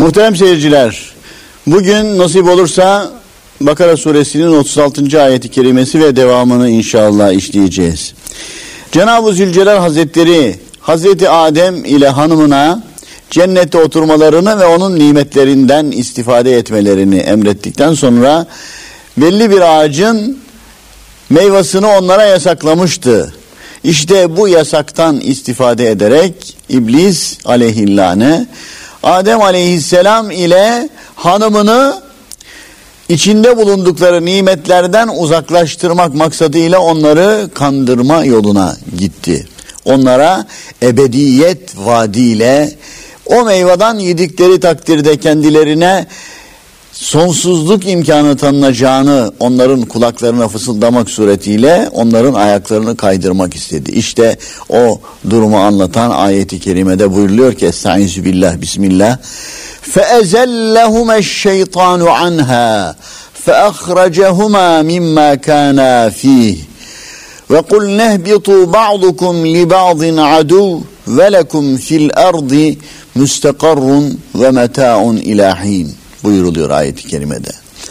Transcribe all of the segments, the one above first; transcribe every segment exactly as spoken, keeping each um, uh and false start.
Muhterem seyirciler, bugün nasip olursa Bakara suresinin otuz altıncı ayeti kerimesi ve devamını inşallah işleyeceğiz. Cenab-ı Zülcelal Hazretleri Hazreti Adem ile hanımına cennette oturmalarını ve onun nimetlerinden istifade etmelerini emrettikten sonra belli bir ağacın meyvasını onlara yasaklamıştı. İşte bu yasaktan istifade ederek İblis aleyhillâne Adem aleyhisselam ile hanımını içinde bulundukları nimetlerden uzaklaştırmak maksadıyla onları kandırma yoluna gitti. Onlara ebediyet vaadiyle o meyveden yedikleri takdirde kendilerine sonsuzluk imkanı tanınacağını onların kulaklarına fısıldamak suretiyle onların ayaklarını kaydırmak istedi. İşte o durumu anlatan ayeti kerimede buyuruluyor ki Estaizu billah bismillah فَاَزَلَّهُمَا الشَّيْطَانُ عَنْهَا فَأَخْرَجَهُمَا مِمَّا كَانَا فِيهِ وَقُلْنَا اهْبِطُوا بَعْضُكُمْ لِبَعْضٍ عَدُوٌّ وَلَكُمْ فِي الْأَرْضِ مُسْتَقَرٌّ وَمَتَاعٌ إِلَى حِينٍ buyuruluyor ayet-i kerimede.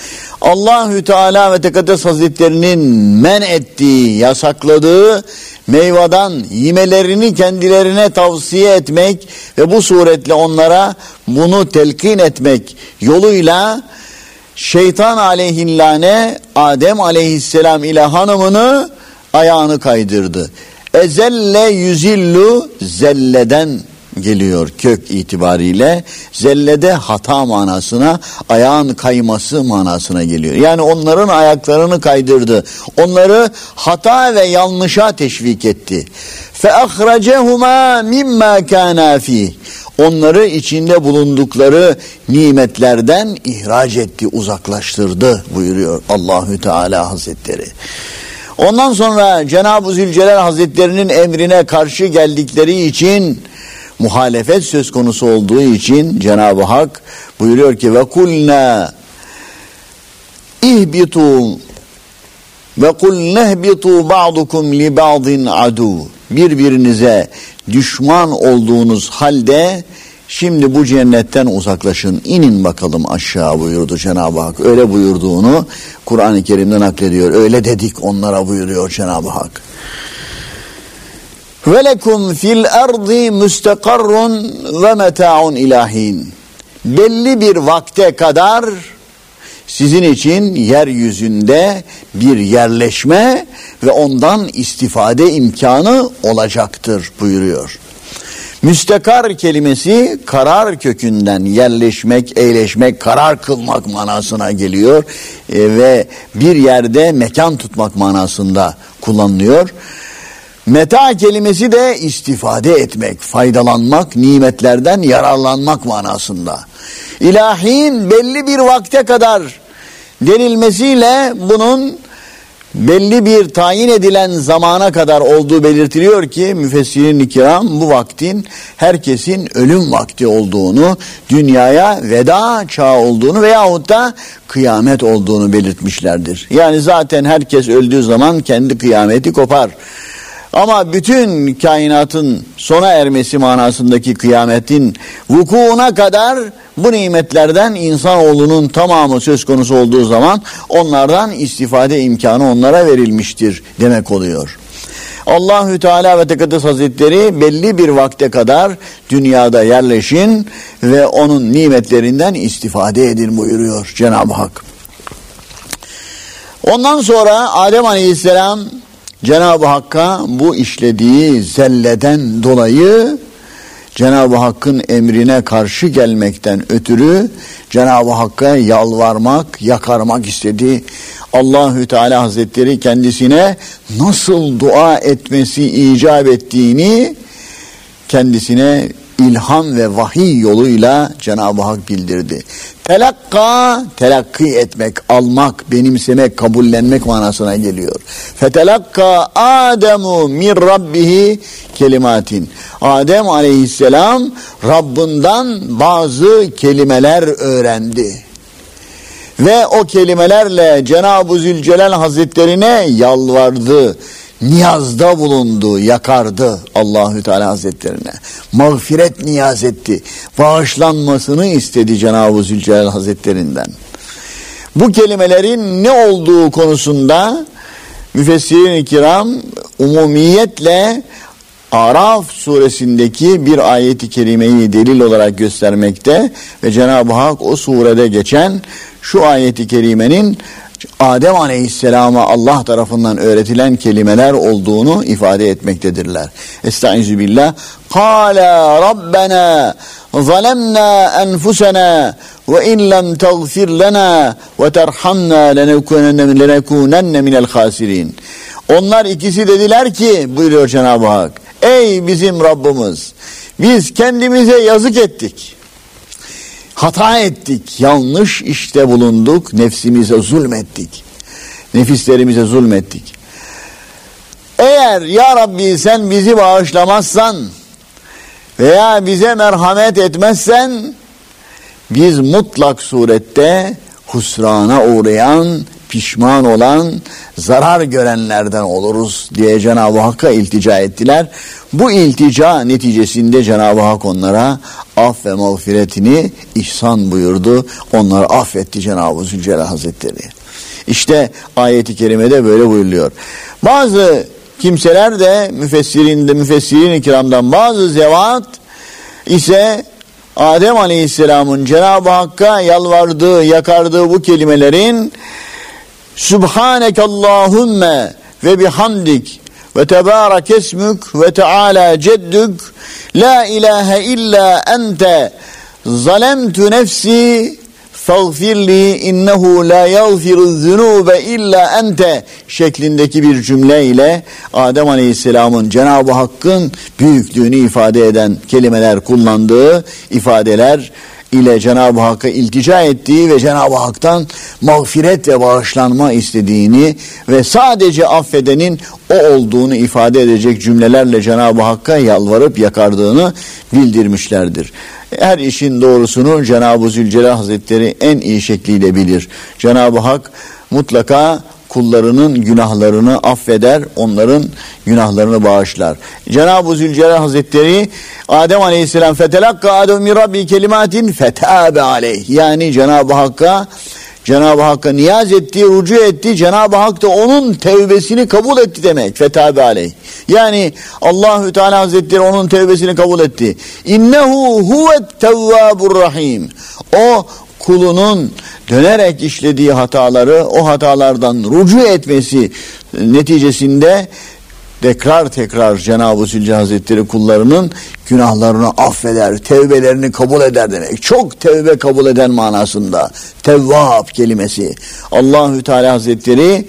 Allahü Teala ve Tekaddes Hazretlerinin men ettiği, yasakladığı meyveden yemelerini kendilerine tavsiye etmek ve bu suretle onlara bunu telkin etmek yoluyla şeytan aleyhillâne Adem aleyhisselam ile hanımını ayağını kaydırdı. Ezelle yüzillu zelleden geliyor kök itibariyle. Zellede hata manasına, ayağın kayması manasına geliyor. Yani onların ayaklarını kaydırdı. Onları hata ve yanlışa teşvik etti. فَاَخْرَجَهُمَا مِمَّا كَانَا فِيهِ onları içinde bulundukları nimetlerden ihraç etti, uzaklaştırdı buyuruyor Allahü Teala Hazretleri. Ondan sonra Cenab-ı Zülcelal Hazretlerinin emrine karşı geldikleri için, muhalefet söz konusu olduğu için Cenab-ı Hak buyuruyor ki ve kulna ihbitu ve kul nehbitu ba'dukum li ba'din adu birbirinize düşman olduğunuz halde şimdi bu cennetten uzaklaşın, inin bakalım aşağı buyurdu Cenab-ı Hak. Öyle buyurduğunu Kur'an-ı Kerim'den naklediyor. Öyle dedik onlara buyuruyor Cenab-ı Hak. وَلَكُمْ فِي الْأَرْضِ مُسْتَقَرٌّ وَمَتَاعٌ ilahin. Belli bir vakte kadar sizin için yeryüzünde bir yerleşme ve ondan istifade imkanı olacaktır buyuruyor. Müstakar kelimesi karar kökünden yerleşmek, eğleşmek, karar kılmak manasına geliyor e, ve bir yerde mekan tutmak manasında kullanılıyor. Meta kelimesi de istifade etmek, faydalanmak, nimetlerden yararlanmak manasında. İlahin belli bir vakte kadar denilmesiyle bunun belli bir tayin edilen zamana kadar olduğu belirtiliyor ki müfessirin-i kiram bu vaktin herkesin ölüm vakti olduğunu, dünyaya veda çağı olduğunu veyahut da kıyamet olduğunu belirtmişlerdir. Yani zaten herkes öldüğü zaman kendi kıyameti kopar. Ama bütün kainatın sona ermesi manasındaki kıyametin vukuuna kadar bu nimetlerden insanoğlunun tamamı söz konusu olduğu zaman onlardan istifade imkanı onlara verilmiştir demek oluyor. Allahü Teala ve Tekaddes Hazretleri belli bir vakte kadar dünyada yerleşin ve onun nimetlerinden istifade edin buyuruyor Cenab-ı Hak. Ondan sonra Adem Aleyhisselam Cenab-ı Hakk'a bu işlediği zelleden dolayı Cenab-ı Hakk'ın emrine karşı gelmekten ötürü Cenab-ı Hakk'a yalvarmak, yakarmak istedi. Allahü Teala Hazretleri kendisine nasıl dua etmesi icap ettiğini kendisine ilham ve vahiy yoluyla Cenab-ı Hak bildirdi. Telakka, telakki etmek, almak, benimsemek, kabullenmek manasına geliyor. Fetelakka Ademu min Rabbihi kelimatin. Adem aleyhisselam Rabbinden bazı kelimeler öğrendi. Ve o kelimelerle Cenab-ı Zülcelal Hazretlerine yalvardı. niyazda bulundu, yakardı Allahü Teala Hazretlerine. Mağfiret niyaz etti. Bağışlanmasını istedi Cenab-ı Zülcelal Hazretlerinden. Bu kelimelerin ne olduğu konusunda müfessirin-i kiram umumiyetle Araf suresindeki bir ayeti kerimeyi delil olarak göstermekte ve Cenab-ı Hak o surede geçen şu ayeti kerimenin Adem Aleyhisselam'a Allah tarafından öğretilen kelimeler olduğunu ifade etmektedirler. Estaizu billah. Kâlâ Rabbena zalemnâ enfusena ve in lem tagfir lena ve terhamna lenekûnenne minel khâsirîn. Onlar ikisi dediler ki, buyuruyor Cenab-ı Hak, ey bizim Rabbimiz, biz kendimize yazık ettik. Hata ettik, yanlış işte bulunduk, nefsimize zulmettik. Nefislerimize zulmettik. Eğer ya Rabbi sen bizi bağışlamazsan veya bize merhamet etmezsen biz mutlak surette husrana uğrayan, pişman olan, zarar görenlerden oluruz diye Cenab-ı Hakk'a iltica ettiler. Bu iltica neticesinde Cenab-ı Hak onlara af ve mağfiretini ihsan buyurdu. Onları affetti Cenab-ı Zülcelal Hazretleri. İşte ayet-i kerimede böyle buyuruluyor. Bazı kimseler de müfessirinde, müfessirin-i kiramdan bazı zevat ise Adem Aleyhisselam'ın Cenab-ı Hakk'a yalvardığı, yakardığı bu kelimelerin Subhanekallahümme ve bihamdik ve tebârek esmük ve teâlâ ceddük la ilahe illa ente zalemtu nefsi fagfirli innehu la yagfiruz zunube illa ente şeklindeki bir cümle ile Adem Aleyhisselam'ın Cenab-ı Hakk'ın büyüklüğünü ifade eden kelimeler kullandığı ifadeler ile Cenab-ı Hakk'a iltica ettiği ve Cenab-ı Hak'tan mağfiret ve bağışlanma istediğini ve sadece affedenin o olduğunu ifade edecek cümlelerle Cenab-ı Hakk'a yalvarıp yakardığını bildirmişlerdir. Her işin doğrusunu Cenab-ı Zülcelal Hazretleri en iyi şekliyle bilir. Cenab-ı Hak mutlaka kullarının günahlarını affeder, onların günahlarını bağışlar. Cenab-ı Zülcelal Hazretleri Adem Aleyhisselam fetelakka Adem min Rabbi kelimatin fetâbe aleyh. Yani Cenab-ı Hakk'a Cenab-ı Hakk'a niyaz etti, rücu etti. Cenab-ı Hak da onun tevbesini kabul etti demek. Fetâbe aleyh. Yani Allahü Teala Hazretleri onun tevbesini kabul etti. İnnehu huvet tevvâbur rahîm. O kulunun dönerek işlediği hataları, o hatalardan rücu etmesi neticesinde tekrar tekrar Cenab-ı Zülcelal Hazretleri kullarının günahlarını affeder, tevbelerini kabul eder demek. Çok tevbe kabul eden manasında. Tevvab kelimesi. Allahü Teala Hazretleri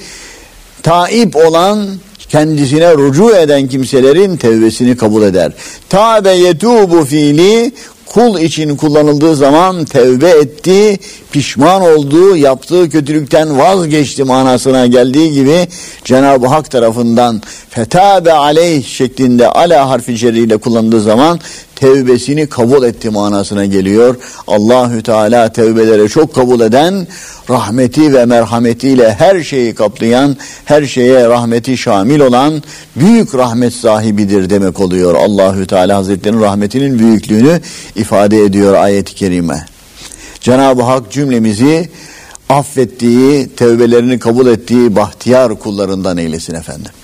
taib olan, kendisine rücu eden kimselerin tevbesini kabul eder. Tâbe yetûbu fiili kul için kullanıldığı zaman tevbe etti, pişman oldu, yaptığı kötülükten vazgeçti manasına geldiği gibi Cenab-ı Hak tarafından fetâbe aleyh şeklinde ala harfi cerriyle kullanıldığı zaman tevbesini kabul etti manasına geliyor. Allahü Teala tevbeleri çok kabul eden, rahmeti ve merhametiyle her şeyi kaplayan, her şeye rahmeti şamil olan büyük rahmet sahibidir demek oluyor. Allahü Teala Hazretleri'nin rahmetinin büyüklüğünü ifade ediyor ayet-i kerime. Cenab-ı Hak cümlemizi affettiği, tevbelerini kabul ettiği bahtiyar kullarından eylesin efendim.